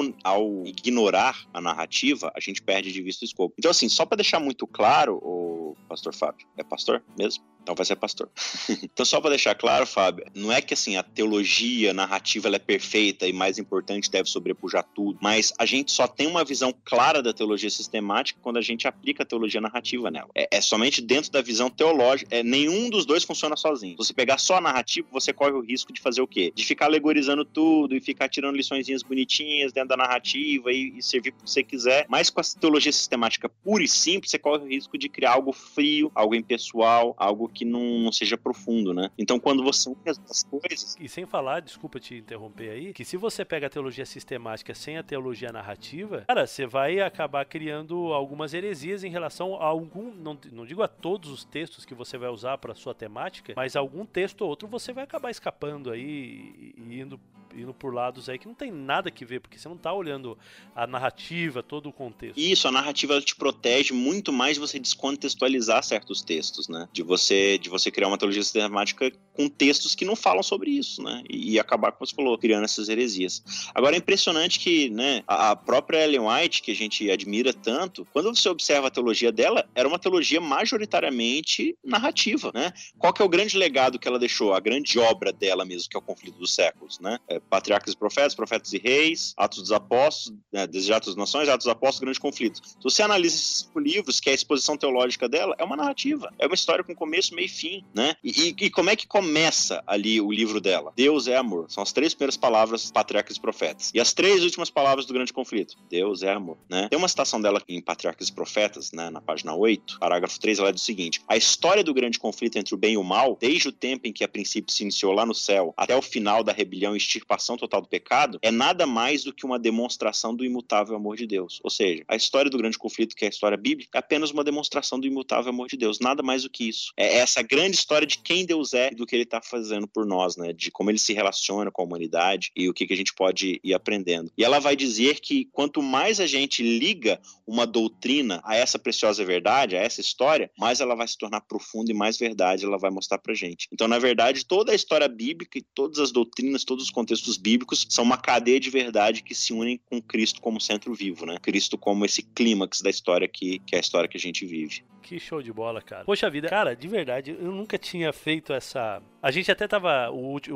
ao ignorar a narrativa, a gente perde de vista o escopo. Então, assim, só pra deixar muito claro, o pastor Fábio, é pastor mesmo? Então vai ser pastor. Então, só para deixar claro, Fábio, não é que assim a teologia narrativa ela é perfeita e, mais importante, deve sobrepujar tudo, mas a gente só tem uma visão clara da teologia sistemática quando a gente aplica a teologia narrativa nela. É somente dentro da visão teológica. Nenhum dos dois funciona sozinho. Se você pegar só a narrativa, você corre o risco de fazer o quê? De ficar alegorizando tudo e ficar tirando liçõezinhas bonitinhas dentro da narrativa e servir para o que você quiser. Mas com a teologia sistemática pura e simples, você corre o risco de criar algo frio, algo impessoal, algo que não seja profundo, né? Então, quando você une as coisas... E sem falar, desculpa te interromper aí, que se você pega a teologia sistemática sem a teologia narrativa, cara, você vai acabar criando algumas heresias em relação a algum, não digo a todos os textos que você vai usar para sua temática, mas algum texto ou outro você vai acabar escapando aí e indo por lados aí que não tem nada que ver, porque você não tá olhando a narrativa, todo o contexto. Isso, a narrativa ela te protege muito mais de você descontextualizar certos textos, né? De você criar uma teologia sistemática com textos que não falam sobre isso, né? E acabar, como você falou, criando essas heresias. Agora, é impressionante que, né, a própria Ellen White, que a gente admira tanto, quando você observa a teologia dela, era uma teologia majoritariamente narrativa, né? Qual que é o grande legado que ela deixou? A grande obra dela mesmo, que é o Conflito dos Séculos, né? Patriarcas e Profetas, Profetas e Reis, Atos dos Apóstolos, Desejados das Nações, Atos dos Apóstolos, Grande Conflito. Se você analisa esses livros, que é a exposição teológica dela, é uma narrativa. É uma história com começo, meio e fim, né? E como é que começa ali o livro dela? Deus é amor. São as 3 primeiras palavras, Patriarcas e Profetas. E as 3 últimas palavras do Grande Conflito. Deus é amor, né? Tem uma citação dela em Patriarcas e Profetas, né, na página 8, parágrafo 3, ela diz o seguinte: a história do grande conflito entre o bem e o mal, desde o tempo em que a princípio se iniciou lá no céu, até o final da rebelião e extirpação total do pecado, é nada mais do que uma demonstração do imutável amor de Deus. Ou seja, a história do grande conflito, que é a história bíblica, é apenas uma demonstração do imutável amor de Deus. Nada mais do que isso. É essa grande história de quem Deus é e do que ele está fazendo por nós, né? De como ele se relaciona com a humanidade e o que a gente pode ir aprendendo. E ela vai dizer que quanto mais a gente liga uma doutrina a essa preciosa verdade, a essa história, mais ela vai se tornar profunda e mais verdade ela vai mostrar pra gente. Então, na verdade, toda a história bíblica e todas as doutrinas, todos os contextos bíblicos são uma cadeia de verdade que se unem com Cristo como centro vivo, né? Cristo como esse clímax da história que é a história que a gente vive. Que show de bola, cara. Poxa vida, cara, de verdade, eu nunca tinha feito essa... A gente até tava...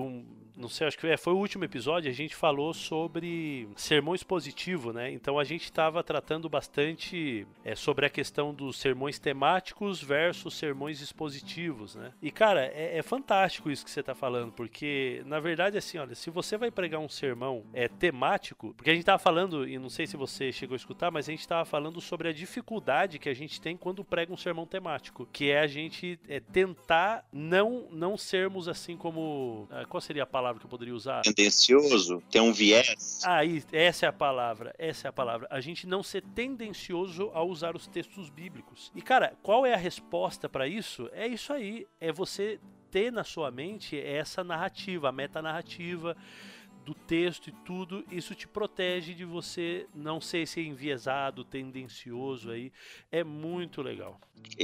Não sei, acho que foi o último episódio, a gente falou sobre sermão expositivo, né? Então a gente estava tratando bastante sobre a questão dos sermões temáticos versus sermões expositivos, né? E, cara, é fantástico isso que você tá falando, porque, na verdade, assim, olha, se você vai pregar um sermão temático, porque a gente tava falando, e não sei se você chegou a escutar, mas a gente tava falando sobre a dificuldade que a gente tem quando prega um sermão temático, que é a gente tentar não sermos assim como... Qual seria a palavra que eu poderia usar? Tendencioso, ter um viés. Essa é a palavra. A gente não ser tendencioso a usar os textos bíblicos. E, cara, qual é a resposta para isso? É isso aí. É você ter na sua mente essa narrativa, a metanarrativa do texto e tudo. Isso te protege de você não ser esse enviesado, tendencioso aí. É muito legal.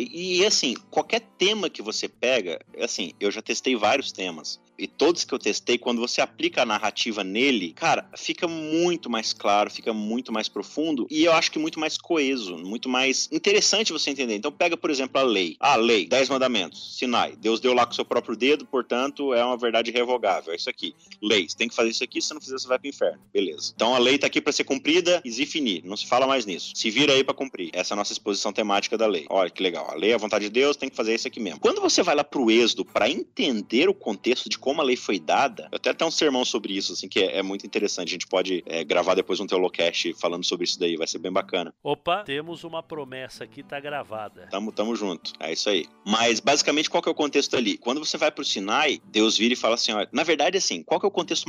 E assim, qualquer tema que você pega, assim, eu já testei vários temas. E todos que eu testei, quando você aplica a narrativa nele, cara, fica muito mais claro, fica muito mais profundo e eu acho que muito mais coeso, muito mais interessante você entender. Então pega, por exemplo, a lei. A lei, 10 mandamentos, Sinai. Deus deu lá com o seu próprio dedo, portanto, é uma verdade irrevogável. É isso aqui. Lei, você tem que fazer isso aqui, se não fizer, você vai pro inferno. Beleza. Então a lei tá aqui para ser cumprida e finir. Não se fala mais nisso. Se vira aí para cumprir. Essa é a nossa exposição temática da lei. Olha que legal. A lei é a vontade de Deus, tem que fazer isso aqui mesmo. Quando você vai lá pro Êxodo para entender o contexto de como a lei foi dada, eu até tenho um sermão sobre isso, assim, que é muito interessante. A gente pode gravar depois um Teolocast falando sobre isso daí, vai ser bem bacana. Opa, temos uma promessa aqui, tá gravada. Tamo junto, é isso aí. Mas, basicamente, qual que é o contexto ali? Quando você vai pro Sinai, Deus vira e fala assim, ó, na verdade, assim, qual que é o contexto mais amplo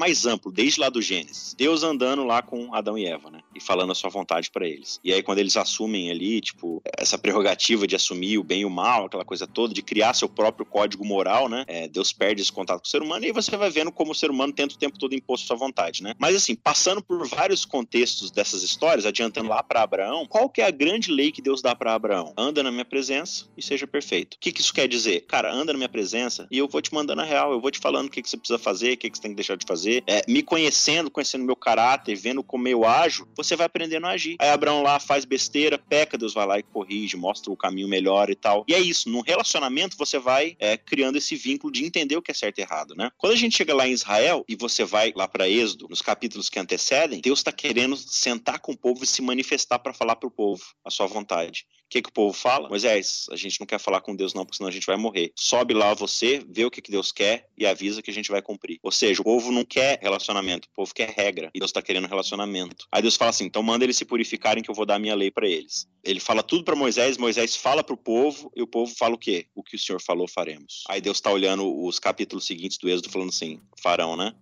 ciclo, desde lá do Gênesis. Deus andando lá com Adão e Eva, né? E falando a sua vontade pra eles. E aí, quando eles assumem ali, tipo, essa prerrogativa de assumir o bem e o mal, aquela coisa toda, de criar seu próprio código moral, né? Deus perde esse contato com o ser humano, e aí você vai vendo como o ser humano tenta o tempo todo impor sua vontade, né? Mas assim, passando por vários contextos dessas histórias, adiantando lá pra Abraão, qual que é a grande lei que Deus dá pra Abraão? Anda na minha presença e seja perfeito. O que isso quer dizer? Cara, anda na minha presença e eu vou te mandando a real, eu vou te falando o que você precisa fazer, o que você tem que deixar de fazer. Me conhecendo meu caráter, vendo como eu ajo, você vai aprendendo a agir. Aí Abraão lá faz besteira, peca, Deus vai lá e corrige, mostra o caminho melhor e tal. E é isso, num relacionamento você vai criando esse vínculo de entender o que é certo e errado, né? Quando a gente chega lá em Israel e você vai lá para Êxodo, nos capítulos que antecedem, Deus está querendo sentar com o povo e se manifestar para falar para o povo a sua vontade. O que o povo fala? Moisés, a gente não quer falar com Deus não, porque senão a gente vai morrer. Sobe lá você, vê o que Deus quer e avisa que a gente vai cumprir. Ou seja, o povo não quer relacionamento, o povo quer regra. E Deus está querendo relacionamento. Aí Deus fala assim, então manda eles se purificarem que eu vou dar a minha lei para eles. Ele fala tudo para Moisés, Moisés fala para o povo e o povo fala o quê? O que o Senhor falou, faremos. Aí Deus está olhando os capítulos seguintes do Êxodo falando assim, farão, né?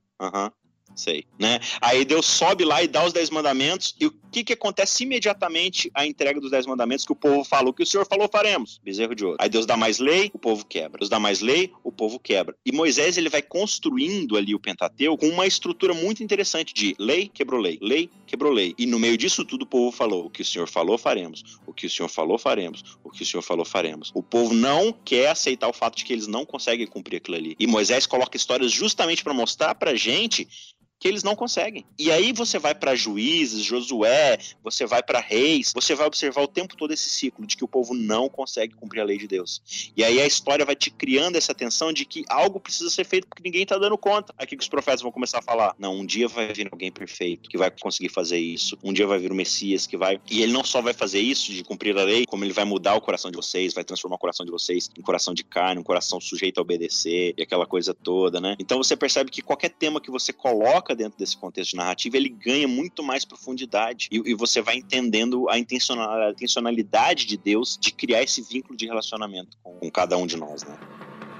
Sei, né? Aí Deus sobe lá e dá os 10 mandamentos, e o que acontece imediatamente a entrega dos 10 mandamentos que o povo falou, que o Senhor falou, faremos, bezerro de ouro. Aí Deus dá mais lei, o povo quebra. Deus dá mais lei, o povo quebra. E Moisés, ele vai construindo ali o Pentateuco com uma estrutura muito interessante de lei, quebrou lei, lei, quebrou lei. E no meio disso tudo o povo falou, o que o Senhor falou, faremos. O que o Senhor falou, faremos. O que o Senhor falou, faremos. O povo não quer aceitar o fato de que eles não conseguem cumprir aquilo ali. E Moisés coloca histórias justamente para mostrar pra gente que eles não conseguem. E aí você vai para Juízes, Josué, você vai para Reis, você vai observar o tempo todo esse ciclo de que o povo não consegue cumprir a lei de Deus. E aí a história vai te criando essa tensão de que algo precisa ser feito porque ninguém tá dando conta. Aí que os profetas vão começar a falar, não, um dia vai vir alguém perfeito que vai conseguir fazer isso, um dia vai vir o Messias que vai... E ele não só vai fazer isso de cumprir a lei, como ele vai mudar o coração de vocês, vai transformar o coração de vocês em coração de carne, um coração sujeito a obedecer e aquela coisa toda, né? Então você percebe que qualquer tema que você coloca dentro desse contexto de narrativa, ele ganha muito mais profundidade e você vai entendendo a intencionalidade de Deus de criar esse vínculo de relacionamento com cada um de nós, né?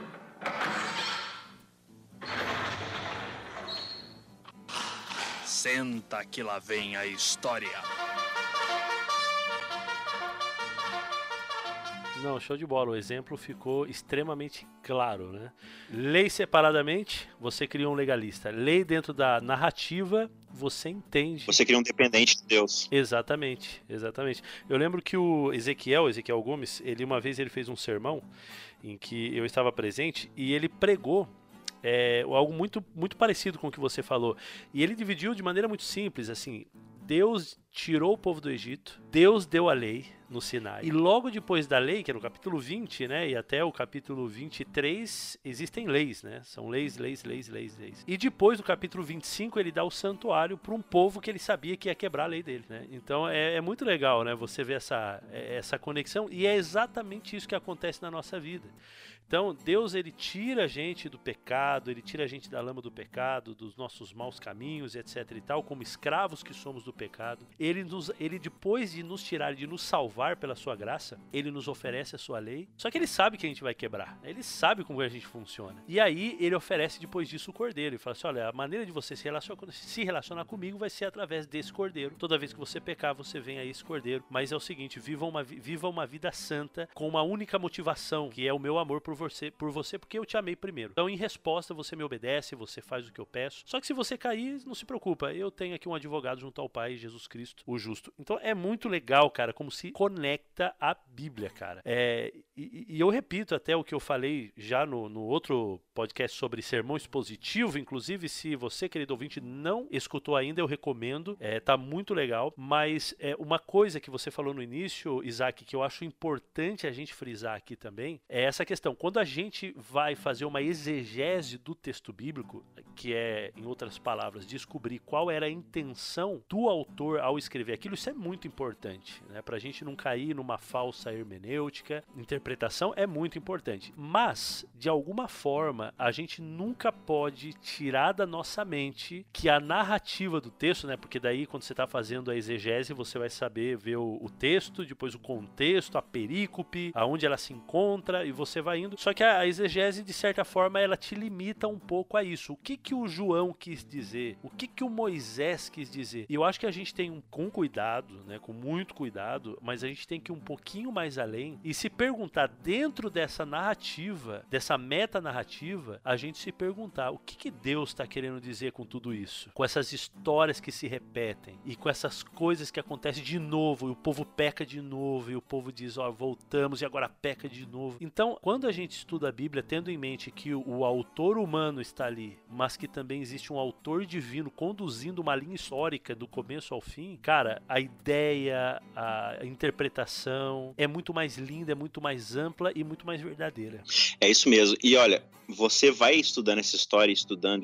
Senta que lá vem a história. Não, show de bola. O exemplo ficou extremamente claro, né? Lei separadamente, você cria um legalista. Lei dentro da narrativa, você entende. Você cria um dependente de Deus. Exatamente, exatamente. Eu lembro que o Ezequiel Gomes, uma vez ele fez um sermão em que eu estava presente e ele pregou algo muito, muito parecido com o que você falou. E ele dividiu de maneira muito simples, assim... Deus tirou o povo do Egito, Deus deu a lei no Sinai. E logo depois da lei, que é no capítulo 20, né, e até o capítulo 23, existem leis, né? São leis. E depois do capítulo 25, ele dá o santuário para um povo que ele sabia que ia quebrar a lei dele, né? Então é muito legal, né, você ver essa conexão, e é exatamente isso que acontece na nossa vida. Então, Deus, ele tira a gente do pecado, ele tira a gente da lama do pecado, dos nossos maus caminhos, etc e tal, como escravos que somos do pecado. Ele depois de nos tirar, de nos salvar pela sua graça, ele nos oferece a sua lei. Só que ele sabe que a gente vai quebrar, ele sabe como a gente funciona. E aí, ele oferece depois disso o cordeiro. Ele fala assim, olha, a maneira de você se relacionar comigo vai ser através desse cordeiro. Toda vez que você pecar, você vem a esse cordeiro. Mas é o seguinte, viva uma vida santa com uma única motivação, que é o meu amor por você, porque eu te amei primeiro. Então, em resposta, você me obedece, você faz o que eu peço. Só que se você cair, não se preocupa, eu tenho aqui um advogado junto ao Pai, Jesus Cristo, o justo. Então, é muito legal, cara, como se conecta a Bíblia, cara. E eu repito até o que eu falei já no outro podcast sobre sermão expositivo, inclusive, se você, querido ouvinte, não escutou ainda, eu recomendo, tá muito legal, mas uma coisa que você falou no início, Isaac, que eu acho importante a gente frisar aqui também, é essa questão. Quando a gente vai fazer uma exegese do texto bíblico, que é, em outras palavras, descobrir qual era a intenção do autor ao escrever aquilo, isso é muito importante, né? Pra gente não cair numa falsa hermenêutica, interpretação interpretação é muito importante, mas de alguma forma a gente nunca pode tirar da nossa mente que a narrativa do texto, né, porque daí quando você está fazendo a exegese você vai saber ver o texto, depois o contexto, a perícope, aonde ela se encontra e você vai indo, só que a exegese de certa forma ela te limita um pouco a isso. O que o João quis dizer? O que o Moisés quis dizer? E eu acho que a gente tem com cuidado, né, com muito cuidado, mas a gente tem que ir um pouquinho mais além e se perguntar dentro dessa narrativa, dessa metanarrativa, a gente se perguntar o que Deus está querendo dizer com tudo isso, com essas histórias que se repetem e com essas coisas que acontecem de novo e o povo peca de novo e o povo diz, ó, voltamos e agora peca de novo. Então, quando a gente estuda a Bíblia tendo em mente que o autor humano está ali, mas que também existe um autor divino conduzindo uma linha histórica do começo ao fim, cara, a ideia, a interpretação é muito mais linda, é muito mais ampla e muito mais verdadeira. É isso mesmo. E olha, você vai estudando essa história, estudando,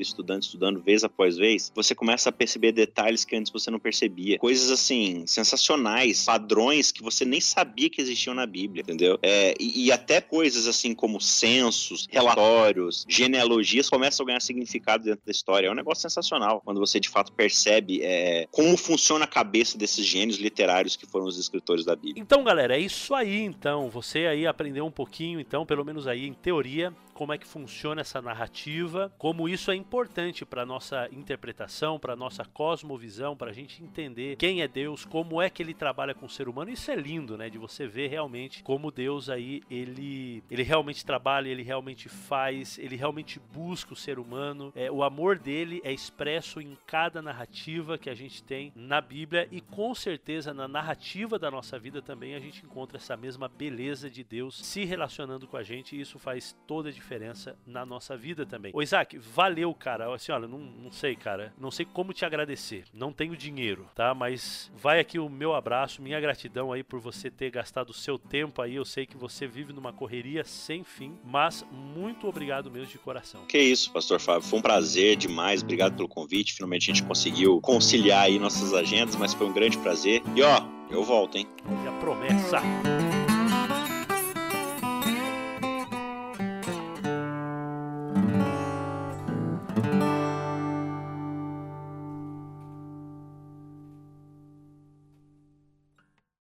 vez após vez, você começa a perceber detalhes que antes você não percebia. Coisas, assim, sensacionais, padrões que você nem sabia que existiam na Bíblia, entendeu? E até coisas, assim, como censos, relatórios, genealogias, começam a ganhar significado dentro da história. É um negócio sensacional, quando você, de fato, percebe como funciona a cabeça desses gênios literários que foram os escritores da Bíblia. Então, galera, é isso aí, então. Você aí aprendeu um pouquinho, então, pelo menos aí em teoria, como é que funciona essa narrativa, como isso é importante para nossa interpretação, para nossa cosmovisão, para a gente entender quem é Deus, como é que ele trabalha com o ser humano. Isso é lindo, né? De você ver realmente como Deus aí, ele realmente trabalha, ele realmente faz, ele realmente busca o ser humano. O amor dele é expresso em cada narrativa que a gente tem na Bíblia e com certeza na narrativa da nossa vida também a gente encontra essa mesma beleza de Deus se relacionando com a gente e isso faz toda a diferença na nossa vida também. Ô Isaac, valeu, cara. Assim, olha, não sei, cara. Não sei como te agradecer. Não tenho dinheiro, tá? Mas vai aqui o meu abraço, minha gratidão aí por você ter gastado o seu tempo aí. Eu sei que você vive numa correria sem fim, mas muito obrigado mesmo de coração. Que isso, Pastor Fábio. Foi um prazer demais. Obrigado pelo convite. Finalmente a gente conseguiu conciliar aí nossas agendas, mas foi um grande prazer. E ó, eu volto, hein? E a promessa.